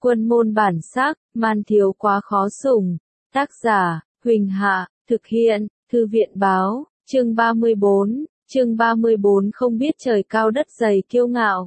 Quân môn bản sắc, man thiếu quá khó sủng. Tác giả, Huỳnh Hạ, thực hiện, Thư viện báo, chương 34 không biết trời cao đất dày kiêu ngạo.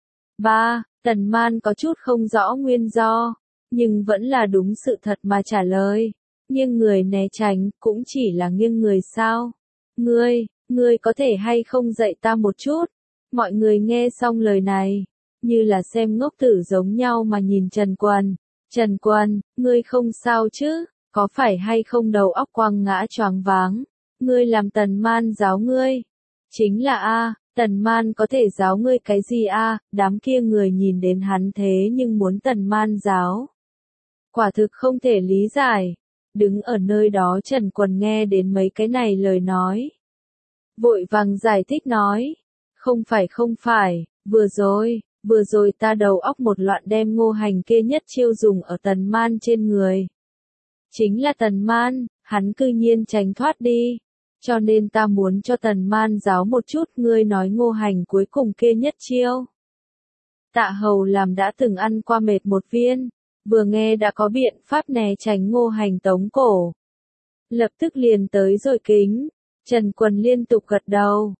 3. Tần Man có chút không rõ nguyên do, nhưng vẫn là đúng sự thật mà trả lời. Nghiêng người né tránh, cũng chỉ là nghiêng người sao? Ngươi có thể hay không dạy ta một chút? Mọi người nghe xong lời này, như là xem ngốc tử giống nhau mà nhìn Trần Quân. Trần Quân, ngươi không sao chứ? Có phải hay không đầu óc quăng ngã choáng váng? Ngươi làm Tần Man giáo ngươi? Chính là a, Tần Man có thể giáo ngươi cái gì a? Đám kia người nhìn đến hắn thế nhưng muốn Tần Man giáo. Quả thực không thể lý giải. Đứng ở nơi đó Trần Quân nghe đến mấy cái này lời nói. Vội vàng giải thích nói. Không phải, vừa rồi ta đầu óc một loạn đem Ngô Hành kia nhất chiêu dùng ở Tần Man trên người. Chính là Tần Man, hắn cư nhiên tránh thoát đi. Cho nên ta muốn cho Tần Man giáo một chút, ngươi nói Ngô Hành cuối cùng kia nhất chiêu. Tạ Hầu làm đã từng ăn qua mệt một viên, vừa nghe đã có biện pháp né tránh Ngô Hành tống cổ. Lập tức liền tới rồi kính, Trần Quân liên tục gật đầu,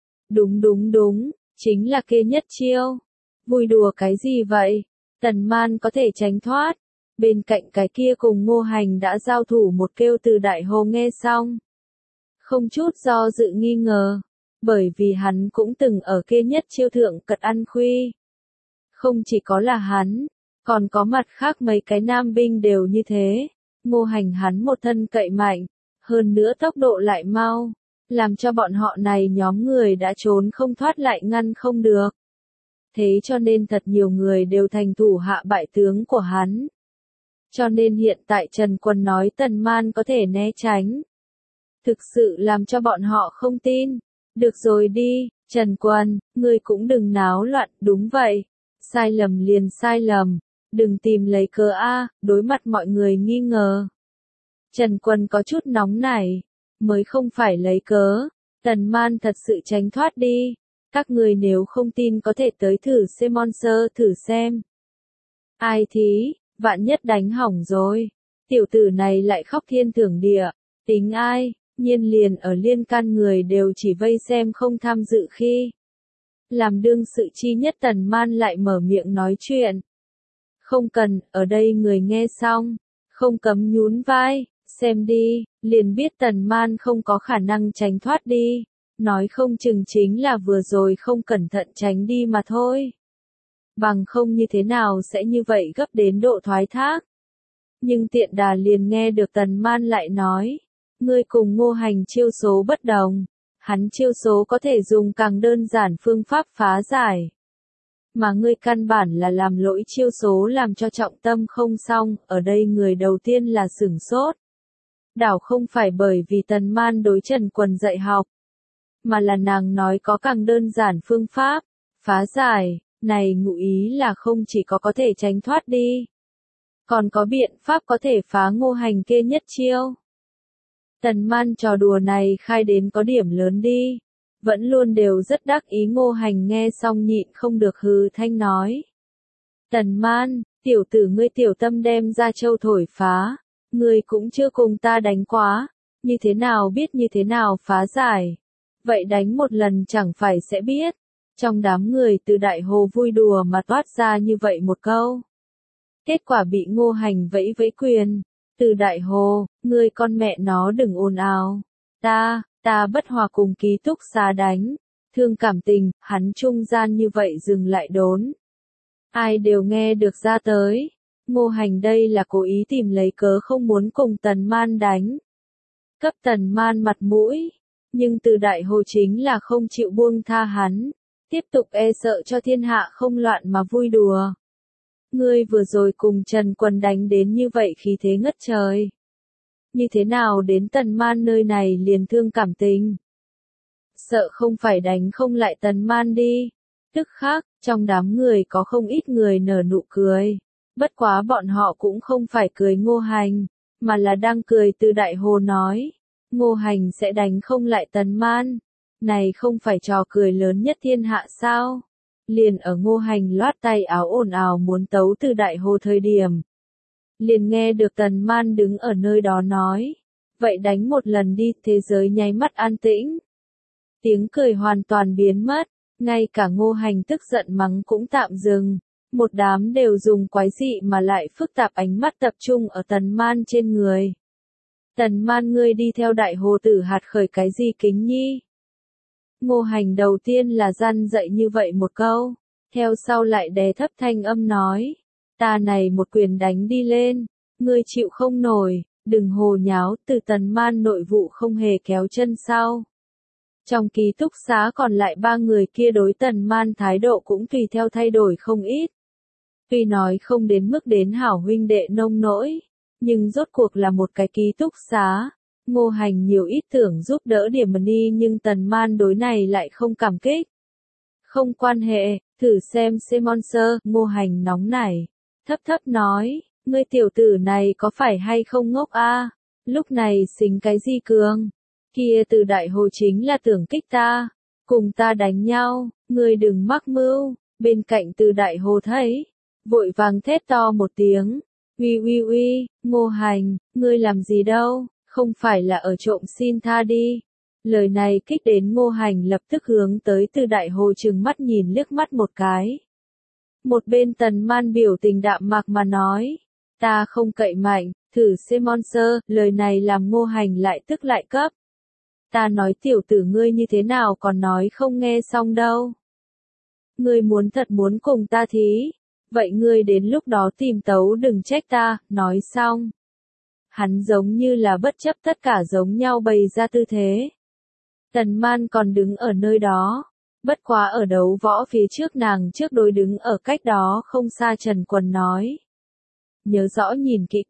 đúng, chính là kia nhất chiêu. Vui đùa cái gì vậy, Tần Man có thể tránh thoát. Bên cạnh cái kia cùng Ngô Hành đã giao thủ một kêu từ Đại Hồ nghe xong. Không chút do dự nghi ngờ, bởi vì hắn cũng từng ở kia nhất chiêu thượng cật ăn khuy. Không chỉ có là hắn, còn có mặt khác mấy cái nam binh đều như thế. Ngô Hành hắn một thân cậy mạnh, hơn nữa tốc độ lại mau, làm cho bọn họ này nhóm người đã trốn không thoát lại ngăn không được. Thế cho nên thật nhiều người đều thành thủ hạ bại tướng của hắn. Cho nên hiện tại Trần Quân nói Tần Man có thể né tránh. Thực sự làm cho bọn họ không tin. Được rồi đi, Trần Quân, ngươi cũng đừng náo loạn, đúng vậy. Sai lầm liền sai lầm, đừng tìm lấy cớ a, đối mặt mọi người nghi ngờ. Trần Quân có chút nóng nảy, mới không phải lấy cớ, Tần Man thật sự tránh thoát đi. Các người nếu không tin có thể tới thử Monster thử xem. Ai thí, vạn nhất đánh hỏng rồi. Tiểu tử này lại khóc thiên thưởng địa, tính ai, nhiên liền ở liên can người đều chỉ vây xem không tham dự khi. Làm đương sự chi nhất Tần Man lại mở miệng nói chuyện. Không cần, ở đây người nghe xong, không cấm nhún vai, xem đi, liền biết Tần Man không có khả năng tránh thoát đi. Nói không chừng chính là vừa rồi không cẩn thận tránh đi mà thôi. Bằng không như thế nào sẽ như vậy gấp đến độ thoái thác. Nhưng tiện đà liền nghe được Tần Man lại nói. Ngươi cùng Ngô Hành chiêu số bất đồng. Hắn chiêu số có thể dùng càng đơn giản phương pháp phá giải. Mà ngươi căn bản là làm lỗi chiêu số làm cho trọng tâm không xong. Ở đây người đầu tiên là sửng sốt. Đảo không phải bởi vì Tần Man đối Trần Quân dạy học. Mà là nàng nói có càng đơn giản phương pháp, phá giải, này ngụ ý là không chỉ có thể tránh thoát đi. Còn có biện pháp có thể phá Ngô Hành kia nhất chiêu. Tần Man trò đùa này khai đến có điểm lớn đi. Vẫn luôn đều rất đắc ý. Ngô Hành nghe xong nhịn không được hừ thanh nói. Tần Man, tiểu tử ngươi tiểu tâm đem ra châu thổi phá. Ngươi cũng chưa cùng ta đánh quá. Như thế nào biết như thế nào phá giải. Vậy đánh một lần chẳng phải sẽ biết. Trong đám người từ Đại Hồ vui đùa mà toát ra như vậy một câu. Kết quả bị Ngô Hành vẫy quyền. Từ Đại Hồ, ngươi con mẹ nó đừng ồn ào. Ta bất hòa cùng ký túc xá đánh. Thương cảm tình, hắn trung gian như vậy dừng lại đốn. Ai đều nghe được ra tới. Ngô Hành đây là cố ý tìm lấy cớ không muốn cùng Tần Man đánh. Cấp Tần Man mặt mũi. Nhưng từ Đại Hồ chính là không chịu buông tha hắn, tiếp tục e sợ cho thiên hạ không loạn mà vui đùa. Ngươi vừa rồi cùng Trần Quân đánh đến như vậy khí thế ngất trời. Như thế nào đến Tần Man nơi này liền thương cảm tình. Sợ không phải đánh không lại Tần Man đi. Tức khác, trong đám người có không ít người nở nụ cười. Bất quá bọn họ cũng không phải cười Ngô Hành, mà là đang cười từ Đại Hồ nói. Ngô Hành sẽ đánh không lại Tần Man. Này không phải trò cười lớn nhất thiên hạ sao? Liền ở Ngô Hành loát tay áo ồn ào muốn tấu Từ Đại Hồ thời điểm. Liền nghe được Tần Man đứng ở nơi đó nói. Vậy đánh một lần đi, thế giới nháy mắt an tĩnh. Tiếng cười hoàn toàn biến mất, ngay cả Ngô Hành tức giận mắng cũng tạm dừng. Một đám đều dùng quái dị mà lại phức tạp ánh mắt tập trung ở Tần Man trên người. Tần Man, ngươi đi theo Đại Hồ Tử hạt khởi cái gì kính nhi? Ngô Hành đầu tiên là răn dạy như vậy một câu, theo sau lại đè thấp thanh âm nói. Ta này một quyền đánh đi lên, ngươi chịu không nổi, đừng hồ nháo. Từ Tần Man nội vụ không hề kéo chân sau. Trong ký túc xá còn lại 3 người kia đối Tần Man thái độ cũng tùy theo thay đổi không ít. Tuy nói không đến mức đến hảo huynh đệ nông nỗi, nhưng rốt cuộc là một cái ký túc xá. Ngô Hành nhiều ít tưởng giúp đỡ điểm đi, nhưng Tần Man đối này lại không cảm kích. Không quan hệ, thử xem Monster. Ngô Hành nóng nảy, thấp thấp nói, ngươi tiểu tử này có phải hay không ngốc a? Lúc này xính cái gì cường? Kia Từ Đại Hồ chính là tưởng kích ta, cùng ta đánh nhau, ngươi đừng mắc mưu. Bên cạnh Từ Đại Hồ thấy, vội vàng thét to một tiếng, uy, Ngô Hành, ngươi làm gì đâu, không phải là ở trộm xin tha đi. Lời này kích đến Ngô Hành lập tức hướng tới Từ Đại Hồ trừng mắt nhìn liếc mắt một cái. Một bên Tần Man biểu tình đạm mạc mà nói, ta không cậy mạnh, thử Monster. Lời này làm Ngô Hành lại tức lại cấp. Ta nói tiểu tử ngươi như thế nào còn nói không nghe xong đâu. Ngươi thật muốn cùng ta thí, vậy ngươi đến lúc đó tìm tấu, đừng trách ta. Nói xong, hắn giống như là bất chấp tất cả giống nhau bày ra tư thế. Tần Man còn đứng ở nơi đó, bất quá ở đấu võ phía trước nàng trước đối đứng ở cách đó không xa Trần Quần nói. Nhớ rõ nhìn kỹ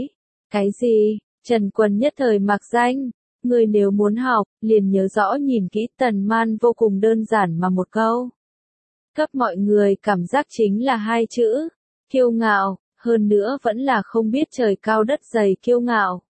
cái gì? Trần Quần nhất thời mặc danh, người nếu muốn học, liền nhớ rõ nhìn kỹ. Tần Man vô cùng đơn giản mà một câu. Cấp mọi người cảm giác chính là 2 chữ, kiêu ngạo, hơn nữa vẫn là không biết trời cao đất dày kiêu ngạo.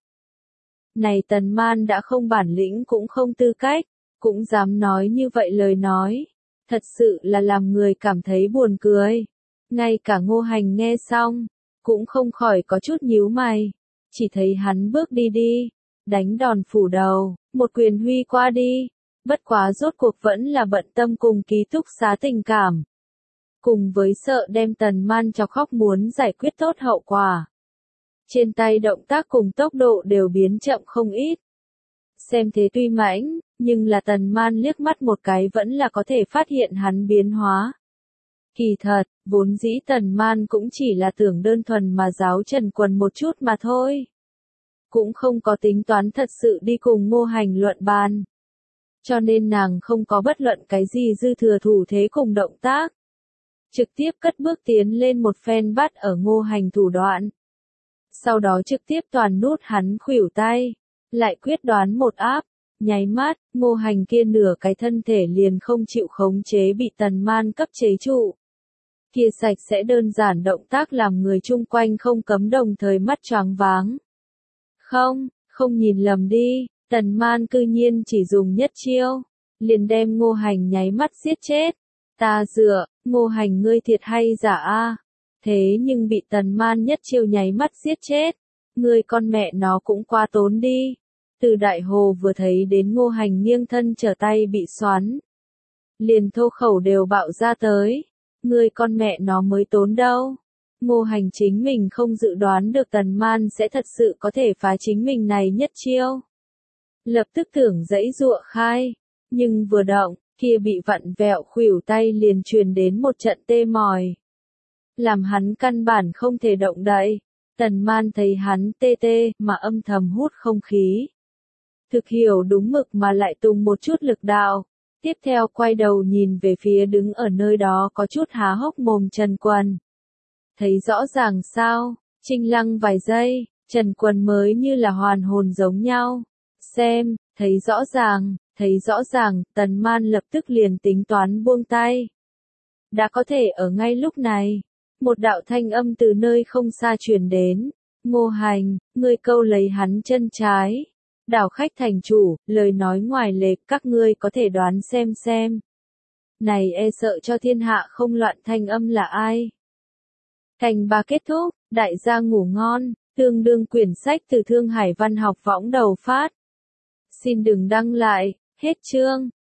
Này Tần Man đã không bản lĩnh cũng không tư cách, cũng dám nói như vậy lời nói, thật sự là làm người cảm thấy buồn cười. Ngay cả Ngô Hành nghe xong, cũng không khỏi có chút nhíu mày, chỉ thấy hắn bước đi, đánh đòn phủ đầu, một quyền huy qua đi, bất quá rốt cuộc vẫn là bận tâm cùng ký túc xá tình cảm. Cùng với sợ đem Tần Man chọc khóc muốn giải quyết tốt hậu quả. Trên tay động tác cùng tốc độ đều biến chậm không ít. Xem thế tuy mãnh, nhưng là Tần Man liếc mắt một cái vẫn là có thể phát hiện hắn biến hóa. Kỳ thật, vốn dĩ Tần Man cũng chỉ là tưởng đơn thuần mà giáo Trần Quần một chút mà thôi. Cũng không có tính toán thật sự đi cùng Ngô Hành luận bàn. Cho nên nàng không có bất luận cái gì dư thừa thủ thế cùng động tác. Trực tiếp cất bước tiến lên một phen bắt ở Ngô Hành thủ đoạn. Sau đó trực tiếp toàn nút hắn khuỷu tay, lại quyết đoán một áp, nháy mắt, Ngô Hành kia nửa cái thân thể liền không chịu khống chế bị Tần Man cấp chế trụ. Kia sạch sẽ đơn giản động tác làm người chung quanh không cấm đồng thời mắt choáng váng. Không nhìn lầm đi, Tần Man cư nhiên chỉ dùng nhất chiêu, liền đem Ngô Hành nháy mắt giết chết. Ta dựa, Ngô Hành ngươi thiệt hay giả a? Thế nhưng bị Tần Man nhất chiêu nháy mắt giết chết. Ngươi con mẹ nó cũng quá tốn đi. Từ Đại Hồ vừa thấy đến Ngô Hành nghiêng thân trở tay bị xoắn, liền thô khẩu đều bạo ra tới. Ngươi con mẹ nó mới tốn đâu. Ngô Hành chính mình không dự đoán được Tần Man sẽ thật sự có thể phá chính mình này nhất chiêu. Lập tức tưởng dãy giụa khai, nhưng vừa động, kia bị vặn vẹo khuỷu tay liền truyền đến một trận tê mỏi. Làm hắn căn bản không thể động đậy. Tần Man thấy hắn tê mà âm thầm hút không khí. Thực hiểu đúng mực mà lại tung một chút lực đạo. Tiếp theo quay đầu nhìn về phía đứng ở nơi đó có chút há hốc mồm Trần Quần. Thấy rõ ràng sao, trinh lăng vài giây, Trần Quần mới như là hoàn hồn giống nhau. Thấy rõ ràng, Tần Man lập tức liền tính toán buông tay. Đã có thể ở ngay lúc này, một đạo thanh âm từ nơi không xa truyền đến. Ngô Hành, ngươi câu lấy hắn chân trái. Đảo khách thành chủ, lời nói ngoài lề, các ngươi có thể đoán xem. Này e sợ cho thiên hạ không loạn thanh âm là ai? Canh 3 kết thúc, đại gia ngủ ngon, tương đương quyển sách từ Thương Hải Văn học võng đầu phát. Xin đừng đăng lại, hết chương.